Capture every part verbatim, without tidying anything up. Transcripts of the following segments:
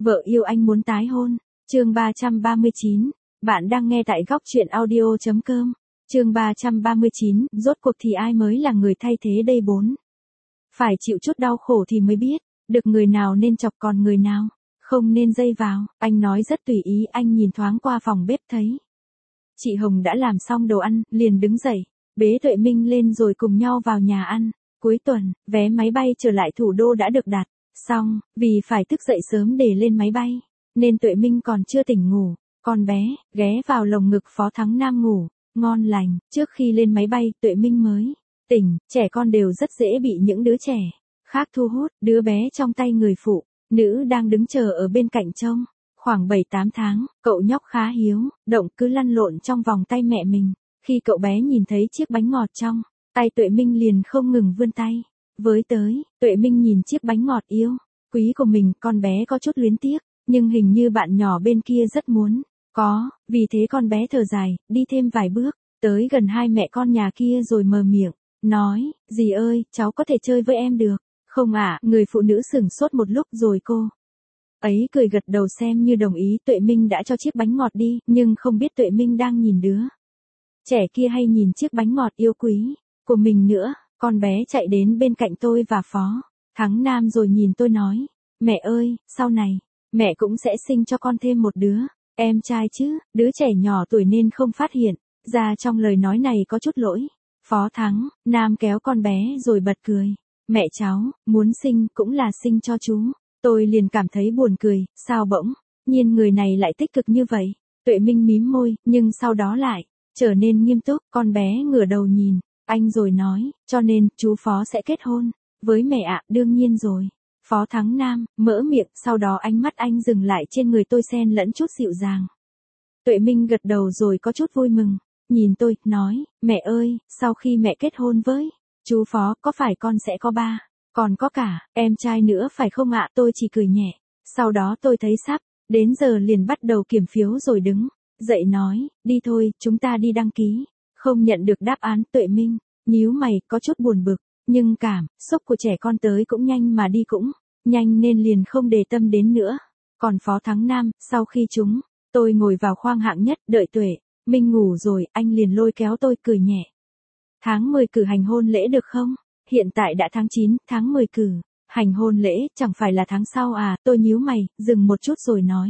Vợ yêu anh muốn tái hôn. Chương ba trăm ba mươi chín. Bạn đang nghe tại góc truyện audio chấm com. Chương ba trăm ba mươi chín, rốt cuộc thì ai mới là người thay thế đây bốn. Phải chịu chút đau khổ thì mới biết, được người nào nên chọc còn người nào không nên dây vào. Anh nói rất tùy ý, anh nhìn thoáng qua phòng bếp thấy chị Hồng đã làm xong đồ ăn, liền đứng dậy, bế Tuệ Minh lên rồi cùng nhau vào nhà ăn. Cuối tuần, vé máy bay trở lại thủ đô đã được đặt xong, vì phải thức dậy sớm để lên máy bay, nên Tuệ Minh còn chưa tỉnh ngủ. Con bé ghé vào lồng ngực Phó Thắng Nam ngủ ngon lành. Trước khi lên máy bay, Tuệ Minh mới tỉnh. Trẻ con đều rất dễ bị những đứa trẻ khác thu hút. Đứa bé trong tay người phụ nữ đang đứng chờ ở bên cạnh trông, khoảng bảy tám tháng, cậu nhóc khá hiếu động, cứ lăn lộn trong vòng tay mẹ mình. Khi cậu bé nhìn thấy chiếc bánh ngọt trong tay Tuệ Minh liền không ngừng vươn tay với tới. Tuệ Minh nhìn chiếc bánh ngọt yêu quý của mình, con bé có chút luyến tiếc, nhưng hình như bạn nhỏ bên kia rất muốn có, vì thế con bé thở dài, đi thêm vài bước, tới gần hai mẹ con nhà kia rồi mở miệng, nói, dì ơi, cháu có thể chơi với em được không ạ? Người phụ nữ sửng sốt một lúc rồi cô ấy cười gật đầu xem như đồng ý. Tuệ Minh đã cho chiếc bánh ngọt đi, nhưng không biết Tuệ Minh đang nhìn đứa trẻ kia hay nhìn chiếc bánh ngọt yêu quý của mình nữa. Con bé chạy đến bên cạnh tôi và Phó Thắng Nam rồi nhìn tôi nói, mẹ ơi, sau này, mẹ cũng sẽ sinh cho con thêm một đứa em trai chứ. Đứa trẻ nhỏ tuổi nên không phát hiện ra trong lời nói này có chút lỗi. Phó Thắng Nam kéo con bé rồi bật cười, mẹ cháu muốn sinh cũng là sinh cho chú. Tôi liền cảm thấy buồn cười, sao bỗng nhiên người này lại tích cực như vậy. Tuệ Minh mím môi, nhưng sau đó lại trở nên nghiêm túc. Con bé ngửa đầu nhìn anh rồi nói, cho nên chú Phó sẽ kết hôn với mẹ ạ? Đương nhiên rồi. Phó Thắng Nam mở miệng, sau đó ánh mắt anh dừng lại trên người tôi xen lẫn chút dịu dàng. Tuệ Minh gật đầu rồi có chút vui mừng, nhìn tôi, nói, mẹ ơi, sau khi mẹ kết hôn với chú Phó, có phải con sẽ có ba, còn có cả em trai nữa phải không ạ? Tôi chỉ cười nhẹ. Sau đó tôi thấy sắp đến giờ liền bắt đầu kiểm phiếu rồi đứng dậy nói, đi thôi, chúng ta đi đăng ký. Không nhận được đáp án. Tuệ Minh nhíu mày, có chút buồn bực, nhưng cảm xúc của trẻ con tới cũng nhanh mà đi cũng nhanh nên liền không để tâm đến nữa. Còn Phó Thắng Nam, sau khi chúng tôi ngồi vào khoang hạng nhất, đợi Tuệ Minh ngủ rồi, anh liền lôi kéo tôi, cười nhẹ. Tháng mười cử hành hôn lễ được không? Hiện tại đã tháng chín, tháng mười cử hành hôn lễ, chẳng phải là tháng sau à? Tôi nhíu mày, dừng một chút rồi nói,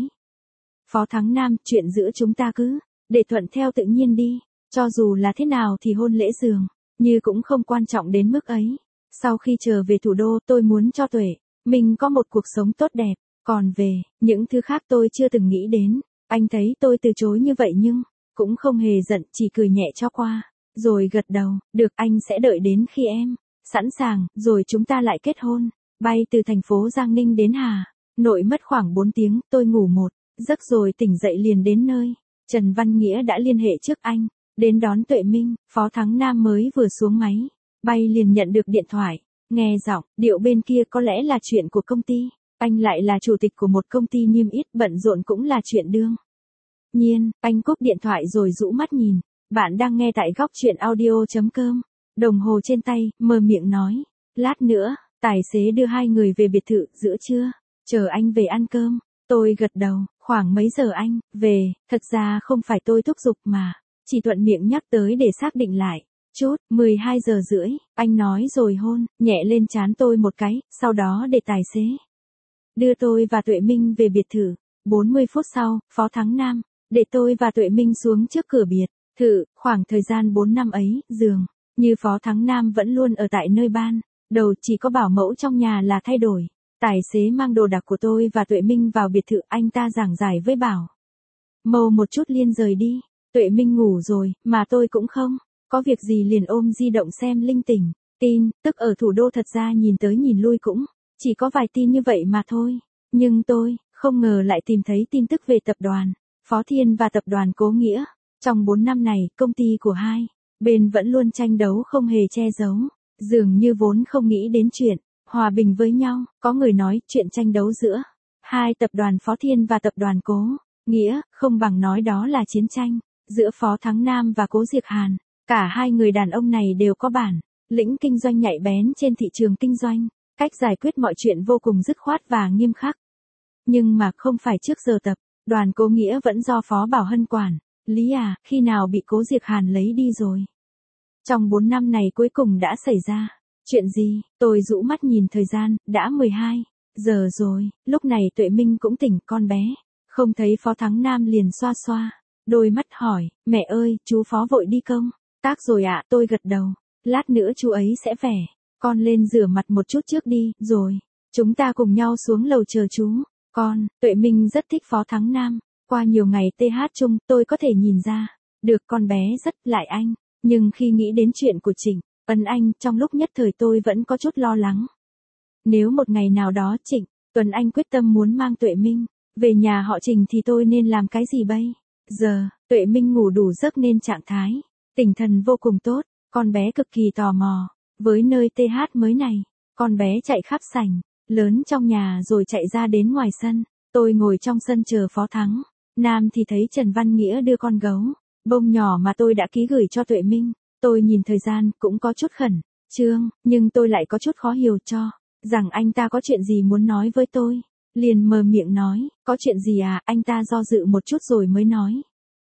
Phó Thắng Nam, chuyện giữa chúng ta cứ để thuận theo tự nhiên đi. Cho dù là thế nào thì hôn lễ dường như cũng không quan trọng đến mức ấy. Sau khi trở về thủ đô, tôi muốn cho Tuệ Minh có một cuộc sống tốt đẹp. Còn về những thứ khác tôi chưa từng nghĩ đến. Anh thấy tôi từ chối như vậy nhưng cũng không hề giận, chỉ cười nhẹ cho qua, rồi gật đầu, được, anh sẽ đợi đến khi em sẵn sàng, rồi chúng ta lại kết hôn. Bay từ thành phố Giang Ninh đến Hà Nội mất khoảng bốn tiếng, tôi ngủ một giấc rồi tỉnh dậy liền đến nơi. Trần Văn Nghĩa đã liên hệ trước anh đến đón Tuệ Minh. Phó Thắng Nam mới vừa xuống máy bay liền nhận được điện thoại, nghe giọng điệu bên kia có lẽ là chuyện của công ty. Anh lại là chủ tịch của một công ty niêm yết, bận rộn cũng là chuyện đương nhiên. Anh cúp điện thoại rồi rũ mắt nhìn. Bạn đang nghe tại góc truyện audio chấm com. Đồng hồ trên tay, mở miệng nói, lát nữa tài xế đưa hai người về biệt thự giữa trưa, chờ anh về ăn cơm. Tôi gật đầu, khoảng mấy giờ anh về? Thật ra không phải tôi thúc giục mà chỉ thuận miệng nhắc tới để xác định lại chút. Mười hai giờ rưỡi, anh nói rồi hôn nhẹ lên trán tôi một cái, sau đó để tài xế đưa tôi và Tuệ Minh về biệt thự. bốn mươi phút sau, Phó Thắng Nam để tôi và Tuệ Minh xuống trước cửa biệt thự. Khoảng thời gian bốn năm ấy, dường như Phó Thắng Nam vẫn luôn ở tại nơi ban đầu, chỉ có bảo mẫu trong nhà là thay đổi. Tài xế mang đồ đạc của tôi và Tuệ Minh vào biệt thự, anh ta giảng giải với bảo mẫu một chút liền rời đi. Tuệ Minh ngủ rồi, mà tôi cũng không có việc gì liền ôm di động xem linh tinh tin tức ở thủ đô. Thật ra nhìn tới nhìn lui cũng chỉ có vài tin như vậy mà thôi. Nhưng tôi không ngờ lại tìm thấy tin tức về tập đoàn Phó Thiên và tập đoàn Cố Nghĩa. Trong bốn năm này, công ty của hai bên vẫn luôn tranh đấu không hề che giấu. Dường như vốn không nghĩ đến chuyện hòa bình với nhau. Có người nói chuyện tranh đấu giữa hai tập đoàn Phó Thiên và tập đoàn Cố Nghĩa không bằng nói đó là chiến tranh giữa Phó Thắng Nam và Cố Diệc Hàn. Cả hai người đàn ông này đều có bản lĩnh kinh doanh nhạy bén trên thị trường kinh doanh, cách giải quyết mọi chuyện vô cùng dứt khoát và nghiêm khắc. Nhưng mà không phải trước giờ tập, đoàn Cố Nghĩa vẫn do Phó Bảo Hân quản. Lý à, khi nào bị Cố Diệc Hàn lấy đi rồi? Trong bốn năm này cuối cùng đã xảy ra. Chuyện gì? Tôi rũ mắt nhìn thời gian, đã mười hai giờ rồi, lúc này Tuệ Minh cũng tỉnh con bé. Không thấy Phó Thắng Nam liền xoa xoa. Đôi mắt hỏi, mẹ ơi, chú Phó vội đi công tác rồi ạ, tôi gật đầu. Lát nữa chú ấy sẽ về. Con lên rửa mặt một chút trước đi, rồi. Chúng ta cùng nhau xuống lầu chờ chú. Con, Tuệ Minh rất thích Phó Thắng Nam. Qua nhiều ngày tê hát chung, tôi có thể nhìn ra. Được con bé rất lại anh. Nhưng khi nghĩ đến chuyện của Trịnh Ân Anh, trong lúc nhất thời tôi vẫn có chút lo lắng. Nếu một ngày nào đó Trịnh Tuấn Anh quyết tâm muốn mang Tuệ Minh về nhà họ Trình thì tôi nên làm cái gì bây giờ? Tuệ Minh ngủ đủ giấc nên trạng thái tinh thần vô cùng tốt. Con bé cực kỳ tò mò với nơi tê hát mới này. Con bé chạy khắp sảnh lớn trong nhà rồi chạy ra đến ngoài sân. Tôi ngồi trong sân chờ Phó Thắng Nam thì thấy Trần Văn Nghĩa đưa con gấu bông nhỏ mà tôi đã ký gửi cho Tuệ Minh. Tôi nhìn thời gian cũng có chút khẩn trương, nhưng tôi lại có chút khó hiểu cho rằng anh ta có chuyện gì muốn nói với tôi. Liền mờ miệng nói, có chuyện gì à? Anh ta do dự một chút rồi mới nói.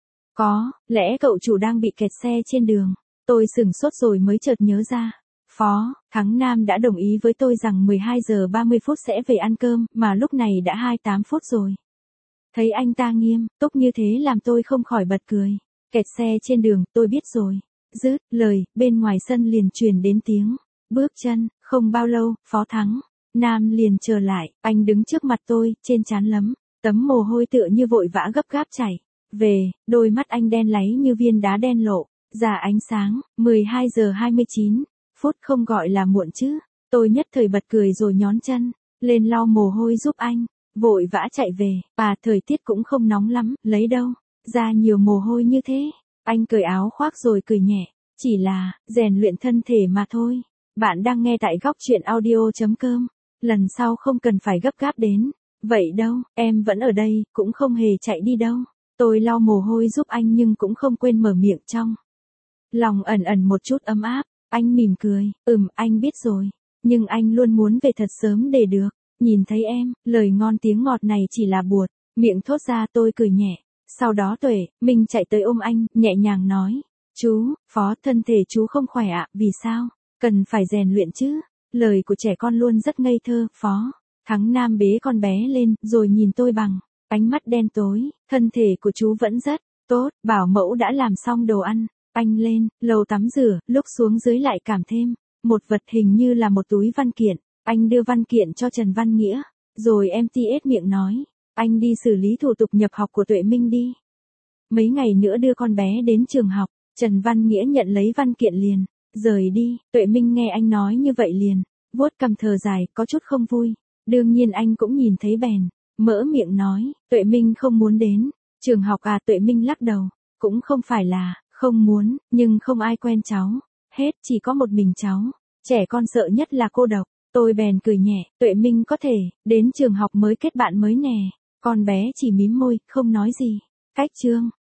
Có, lẽ cậu chủ đang bị kẹt xe trên đường. Tôi sửng sốt rồi mới chợt nhớ ra. Phó Thắng Nam đã đồng ý với tôi rằng mười hai giờ ba mươi phút sẽ về ăn cơm, mà lúc này đã hai mươi tám phút rồi. Thấy anh ta nghiêm túc như thế làm tôi không khỏi bật cười. Kẹt xe trên đường, tôi biết rồi. Dứt lời, bên ngoài sân liền truyền đến tiếng bước chân. Không bao lâu, Phó Thắng Nam liền trở lại. Anh đứng trước mặt tôi, trên trán lấm tấm mồ hôi tựa như vội vã gấp gáp chảy về. Đôi mắt anh đen láy như viên đá đen lộ ra ánh sáng. mười hai giờ hai mươi chín phút không gọi là muộn chứ? Tôi nhất thời bật cười rồi nhón chân lên lau mồ hôi giúp anh. Vội vã chạy về. À, thời tiết cũng không nóng lắm, lấy đâu ra nhiều mồ hôi như thế. Anh cởi áo khoác rồi cười nhẹ. Chỉ là rèn luyện thân thể mà thôi. Bạn đang nghe tại góc truyện audio chấm com. Lần sau không cần phải gấp gáp đến. Vậy đâu, em vẫn ở đây, cũng không hề chạy đi đâu. Tôi lau mồ hôi giúp anh nhưng cũng không quên mở miệng trong lòng ẩn ẩn một chút ấm áp. Anh mỉm cười, ừm, anh biết rồi. Nhưng anh luôn muốn về thật sớm để được nhìn thấy em. Lời ngon tiếng ngọt này chỉ là buột miệng thốt ra. Tôi cười nhẹ. Sau đó Tuệ Minh chạy tới ôm anh, nhẹ nhàng nói. Chú, Phó, thân thể chú không khỏe ạ, vì sao? Cần phải rèn luyện chứ. Lời của trẻ con luôn rất ngây thơ. Phó Thắng Nam bế con bé lên, rồi nhìn tôi bằng ánh mắt đen tối. Thân thể của chú vẫn rất tốt, bảo mẫu đã làm xong đồ ăn. Anh lên lầu tắm rửa, lúc xuống dưới lại cảm thêm một vật hình như là một túi văn kiện. Anh đưa văn kiện cho Trần Văn Nghĩa, rồi em tét miệng nói. Anh đi xử lý thủ tục nhập học của Tuệ Minh đi. Mấy ngày nữa đưa con bé đến trường học. Trần Văn Nghĩa nhận lấy văn kiện liền rời đi. Tuệ Minh nghe anh nói như vậy liền vuốt cằm thở dài, có chút không vui. Đương nhiên anh cũng nhìn thấy bèn mỡ miệng nói. Tuệ Minh không muốn đến trường học à? Tuệ Minh lắc đầu. Cũng không phải là không muốn, nhưng không ai quen cháu hết, chỉ có một mình cháu. Trẻ con sợ nhất là cô độc. Tôi bèn cười nhẹ. Tuệ Minh có thể đến trường học mới kết bạn mới nè. Con bé chỉ mím môi, không nói gì. Cách chương